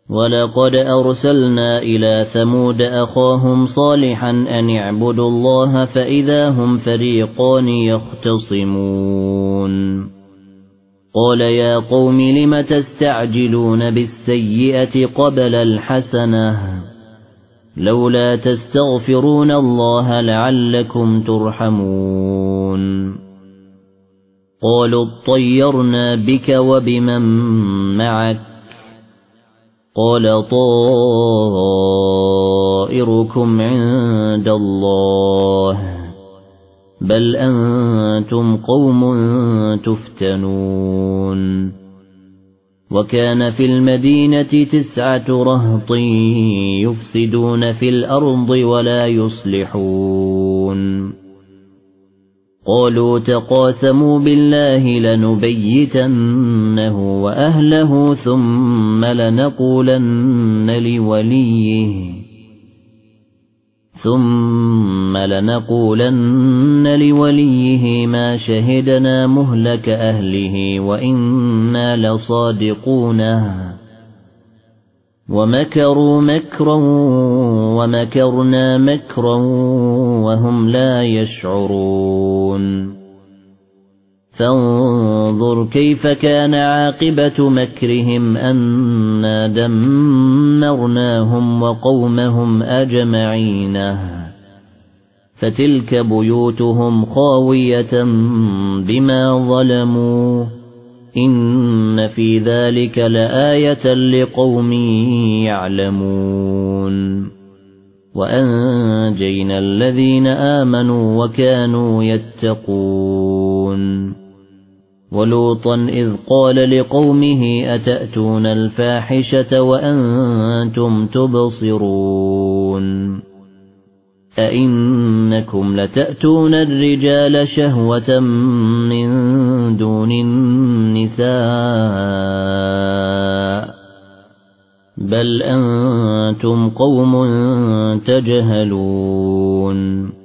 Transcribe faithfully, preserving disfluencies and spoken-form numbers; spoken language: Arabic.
ولقد أرسلنا إلى ثمود أخاهم صالحا أن اعبدوا الله فإذا هم فريقان يختصمون قال يا قوم لم تستعجلون بالسيئة قبل الحسنة لولا تستغفرون الله لعلكم ترحمون قالوا اطيرنا بك وبمن معك قال طائركم عند الله بل أنتم قوم تفتنون وكان في المدينة تسعة رهط يفسدون في الأرض ولا يصلحون قالوا تقاسموا بالله لنبيتنه وأهله ثم لنقولن لوليه ثم لنقولن لوليه ما شهدنا مهلك أهله وإنا لصادقون ومكروا مكرا ومكرنا مكرا وهم لا يشعرون فانظر كيف كان عاقبة مكرهم أنا دمرناهم وقومهم أجمعين فتلك بيوتهم خاوية بما ظلموا إن في ذلك لآية لقوم يعلمون وأنجينا الذين آمنوا وكانوا يتقون ولوطا إذ قال لقومه أتأتون الفاحشة وأنتم تبصرون أئنكم لتأتون الرجال شهوة من دون النساء بل أنتم قوم تجهلون